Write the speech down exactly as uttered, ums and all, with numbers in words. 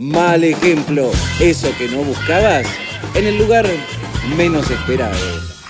Mal ejemplo, eso que no buscabas en el lugar menos esperado.